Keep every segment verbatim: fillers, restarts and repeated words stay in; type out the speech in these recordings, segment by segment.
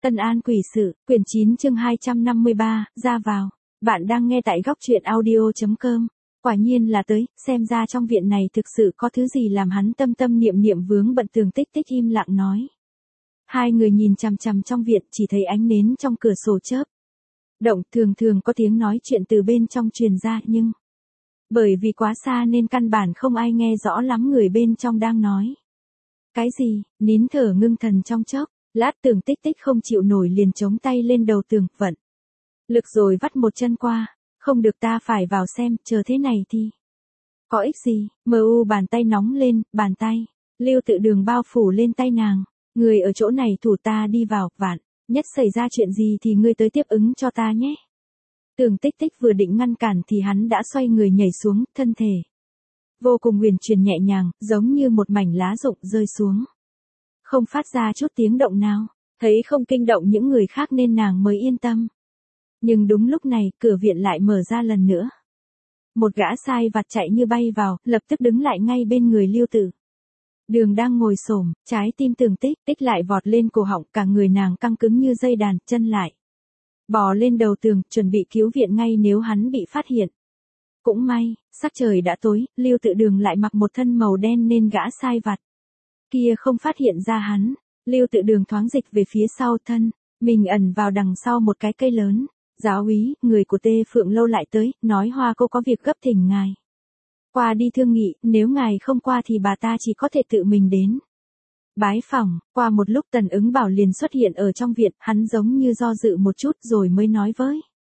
Tân An quỷ sự, quyển chín chương hai trăm năm mươi ba, ra vào. Bạn đang nghe tại góc truyện audio chấm com. Quả nhiên là tới, xem ra trong viện này thực sự có thứ gì làm hắn tâm tâm niệm niệm vướng bận. Tường Tích Tích im lặng nói. Hai người nhìn chằm chằm trong viện, chỉ thấy ánh nến trong cửa sổ chớp động, thường thường có tiếng nói chuyện từ bên trong truyền ra, nhưng bởi vì quá xa nên căn bản không ai nghe rõ lắm người bên trong đang nói cái gì. Nín thở ngưng thần trong chốc lát, Tường Tích Tích không chịu nổi liền chống tay lên đầu tường, vận lực rồi vắt một chân qua. Không được, ta phải vào xem, chờ thế này thì có ích gì. Mờ u bàn tay nóng lên, bàn tay Lưu Tự Đường bao phủ lên tay nàng. Người ở chỗ này thủ ta đi vào, vạn nhất xảy ra chuyện gì thì ngươi tới tiếp ứng cho ta nhé. Tường Tích Tích vừa định ngăn cản thì hắn đã xoay người nhảy xuống, thân thể vô cùng huyền chuyển nhẹ nhàng, giống như một mảnh lá rụng rơi xuống, không phát ra chút tiếng động nào. Thấy không kinh động những người khác nên nàng mới yên tâm. Nhưng đúng lúc này, cửa viện lại mở ra lần nữa. Một gã sai vặt chạy như bay vào, lập tức đứng lại ngay bên người Lưu Tự Đường đang ngồi xổm. Trái tim Tường Tích Tích lại vọt lên cổ họng, cả người nàng căng cứng như dây đàn, chân lại bò lên đầu tường, chuẩn bị cứu viện ngay nếu hắn bị phát hiện. Cũng may, sắc trời đã tối, Lưu Tự Đường lại mặc một thân màu đen nên gã sai vặt kia không phát hiện ra hắn. Lưu Tự Đường thoáng dịch về phía sau, thân mình ẩn vào đằng sau một cái cây lớn. Giáo úy, người của Tê Phượng Lâu lại tới, nói Hoa cô có việc gấp thỉnh ngài qua đi thương nghị, nếu ngài không qua thì bà ta chỉ có thể tự mình đến bái phỏng. Qua một lúc Tần Ứng Bảo liền xuất hiện ở trong viện, hắn giống như do dự một chút rồi mới nói với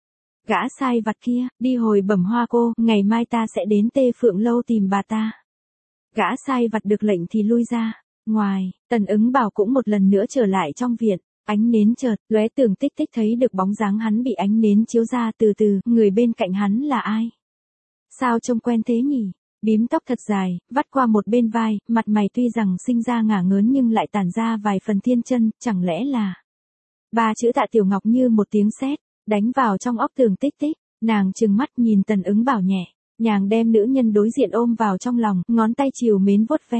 gã sai vặt kia, đi hồi bẩm Hoa cô, ngày mai ta sẽ đến Tê Phượng Lâu tìm bà ta. Gã sai vặt được lệnh thì lui ra. Ngoài, Tần Ứng Bảo cũng một lần nữa trở lại trong viện. Ánh nến chợt lóe, Tường Tích Tích thấy được bóng dáng hắn bị ánh nến chiếu ra từ từ. Người bên cạnh hắn là ai? Sao trông quen thế nhỉ? Bím tóc thật dài, vắt qua một bên vai, mặt mày tuy rằng sinh ra ngả ngớn nhưng lại tản ra vài phần thiên chân. Chẳng lẽ là ba chữ Tạ Tiểu Ngọc như một tiếng sét đánh vào trong óc Tường Tích Tích. Nàng trừng mắt nhìn Tần Ứng Bảo nhẹ nhàng đem nữ nhân đối diện ôm vào trong lòng, ngón tay trìu mến vuốt ve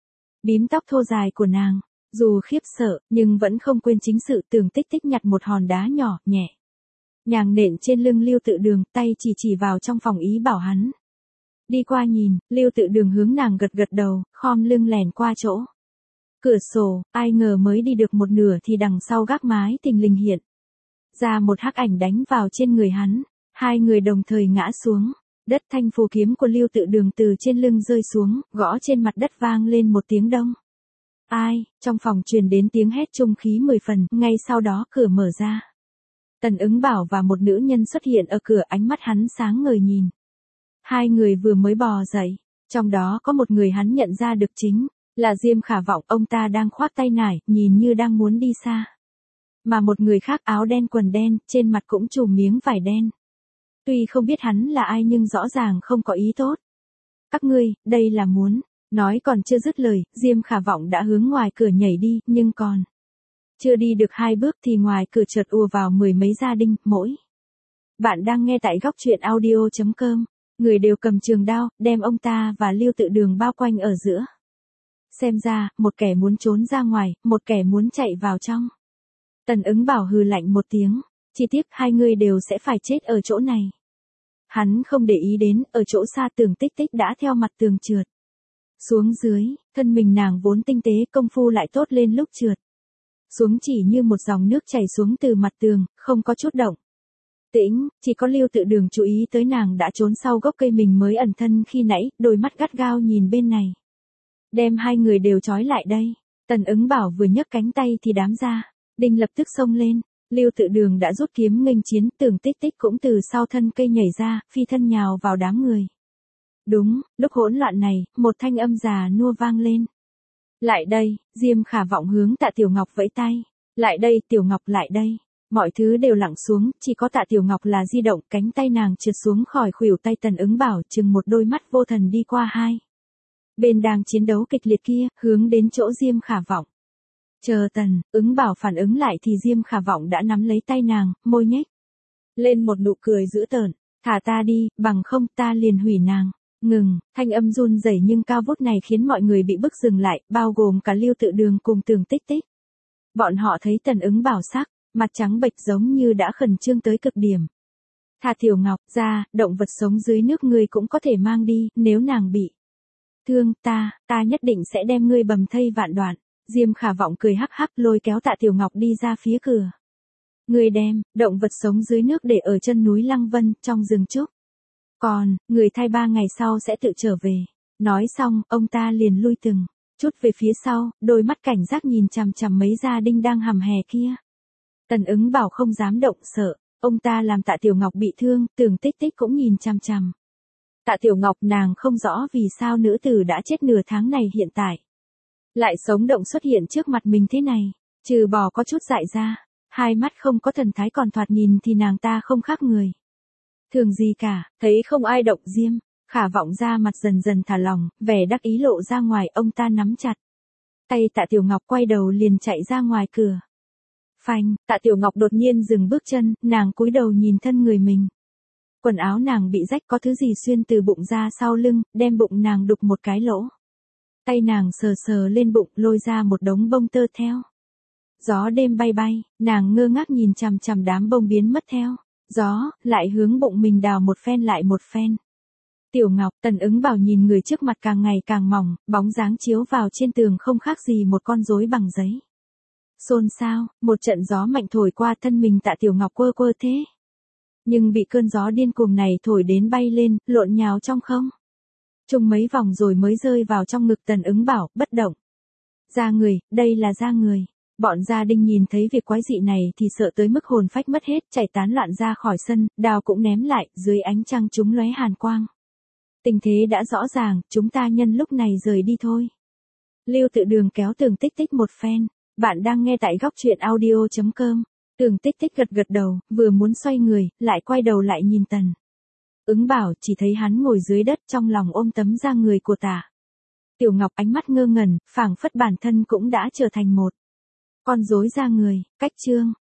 bím tóc thô dài của nàng. Dù khiếp sợ, nhưng vẫn không quên chính sự. Tường Tích Tích nhặt một hòn đá nhỏ, nhẹ nhàng nện trên lưng Lưu Tự Đường, tay chỉ chỉ vào trong phòng ý bảo hắn đi qua nhìn. Lưu Tự Đường hướng nàng gật gật đầu, khom lưng lèn qua chỗ cửa sổ. Ai ngờ mới đi được một nửa thì đằng sau gác mái thình lình hiện ra một hắc ảnh đánh vào trên người hắn. Hai người đồng thời ngã xuống đất. Thanh phù kiếm của Lưu Tự Đường từ trên lưng rơi xuống, gõ trên mặt đất vang lên một tiếng đông. Ai? Trong phòng truyền đến tiếng hét trung khí mười phần, ngay sau đó cửa mở ra. Tần Ứng Bảo và một nữ nhân xuất hiện ở cửa, ánh mắt hắn sáng ngời nhìn hai người vừa mới bò dậy. Trong đó có một người hắn nhận ra được chính là Diêm Khả Vọng, ông ta đang khoác tay nải, nhìn như đang muốn đi xa. Mà một người khác áo đen quần đen, trên mặt cũng trùm miếng vải đen. Tuy không biết hắn là ai nhưng rõ ràng không có ý tốt. Các ngươi, đây là muốn... Nói còn chưa dứt lời, Diêm Khả Vọng đã hướng ngoài cửa nhảy đi, nhưng còn chưa đi được hai bước thì ngoài cửa chợt ùa vào mười mấy gia đình, mỗi. Bạn đang nghe tại góc truyện audio chấm com. Người đều cầm trường đao, đem ông ta và Lưu Tự Đường bao quanh ở giữa. Xem ra, một kẻ muốn trốn ra ngoài, một kẻ muốn chạy vào trong. Tần Ứng Bảo hừ lạnh một tiếng. Chi tiết hai người đều sẽ phải chết ở chỗ này. Hắn không để ý đến, ở chỗ xa Tường Tích Tích đã theo mặt tường trượt xuống dưới. Thân mình nàng vốn tinh tế, công phu lại tốt lên lúc trượt xuống chỉ như một dòng nước chảy xuống từ mặt tường, không có chút động tĩnh. Chỉ có Lưu Tự Đường chú ý tới nàng đã trốn sau gốc cây mình mới ẩn thân khi nãy, đôi mắt gắt gao nhìn bên này. Đem hai người đều trói lại đây. Tần Ứng Bảo vừa nhấc cánh tay thì đám gia đình lập tức xông lên. Lưu Tự Đường đã rút kiếm nghênh chiến, Tường Tích Tích cũng từ sau thân cây nhảy ra, phi thân nhào vào đám người. Đúng, lúc hỗn loạn này, một thanh âm già nua vang lên. Lại đây. Diêm Khả Vọng hướng Tạ Tiểu Ngọc vẫy tay. Lại đây, Tiểu Ngọc, lại đây. Mọi thứ đều lặng xuống, chỉ có Tạ Tiểu Ngọc là di động, cánh tay nàng trượt xuống khỏi khuỷu tay Tần Ứng Bảo, chừng một đôi mắt vô thần đi qua hai bên đang chiến đấu kịch liệt kia, hướng đến chỗ Diêm Khả Vọng. Chờ Tần Ứng Bảo phản ứng lại thì Diêm Khả Vọng đã nắm lấy tay nàng, môi nhếch lên một nụ cười dữ tợn. Thả ta đi, bằng không ta liền hủy nàng. Ngừng, thanh âm run rẩy nhưng cao vút này khiến mọi người bị bức dừng lại, bao gồm cả Lưu Tự Đường cùng Tường Tích Tích. Bọn họ thấy Tần Ứng Bảo sắc, mặt trắng bệch giống như đã khẩn trương tới cực điểm. Thả Tiểu Ngọc ra, động vật sống dưới nước ngươi cũng có thể mang đi, nếu nàng bị thương ta, ta nhất định sẽ đem ngươi bầm thây vạn đoạn. Diêm Khả Vọng cười hắc hắc lôi kéo Tạ Tiểu Ngọc đi ra phía cửa. Ngươi đem, động vật sống dưới nước để ở chân núi Lăng Vân, trong rừng trúc. Còn, người thai ba ngày sau sẽ tự trở về. Nói xong, ông ta liền lui từng chút về phía sau, đôi mắt cảnh giác nhìn chằm chằm mấy gia đinh đang hầm hè kia. Tần Ứng Bảo không dám động sợ, ông ta làm Tạ Tiểu Ngọc bị thương, Tưởng Tích Tích cũng nhìn chằm chằm. Tạ Tiểu Ngọc nàng không rõ vì sao nữ tử đã chết nửa tháng này hiện tại lại sống động xuất hiện trước mặt mình thế này, trừ bỏ có chút dại ra, hai mắt không có thần thái còn thoạt nhìn thì nàng ta không khác người thường gì cả, thấy không ai động Diêm Khả Vọng ra mặt dần dần thả lỏng, vẻ đắc ý lộ ra ngoài, ông ta nắm chặt tay Tạ Tiểu Ngọc quay đầu liền chạy ra ngoài cửa. Phanh, Tạ Tiểu Ngọc đột nhiên dừng bước chân, nàng cúi đầu nhìn thân người mình. Quần áo nàng bị rách, có thứ gì xuyên từ bụng ra sau lưng, đem bụng nàng đục một cái lỗ. Tay nàng sờ sờ lên bụng, lôi ra một đống bông tơ theo gió đêm bay bay, nàng ngơ ngác nhìn chằm chằm đám bông biến mất theo gió, lại hướng bụng mình đào một phen lại một phen. Tiểu Ngọc, Tần Ứng Bảo nhìn người trước mặt càng ngày càng mỏng, bóng dáng chiếu vào trên tường không khác gì một con rối bằng giấy. Xôn xao, một trận gió mạnh thổi qua thân mình Tạ Tiểu Ngọc quơ quơ thế. Nhưng bị cơn gió điên cuồng này thổi đến bay lên, lộn nhào trong không trung mấy vòng rồi mới rơi vào trong ngực Tần Ứng Bảo, bất động. Da người, đây là da người. Bọn gia đình nhìn thấy việc quái dị này thì sợ tới mức hồn phách mất hết, chạy tán loạn ra khỏi sân, đao cũng ném lại, dưới ánh trăng chúng lóe hàn quang. Tình thế đã rõ ràng, chúng ta nhân lúc này rời đi thôi. Lưu Tự Đường kéo Tưởng Tích Tích một phen. Bạn đang nghe tại góc truyện audio chấm com. Tưởng Tích Tích gật gật đầu, vừa muốn xoay người, lại quay đầu lại nhìn Tần Ứng Bảo, chỉ thấy hắn ngồi dưới đất trong lòng ôm tấm da người của Tạ Tiểu Ngọc, ánh mắt ngơ ngẩn, phảng phất bản thân cũng đã trở thành một con rối da người. Cách chương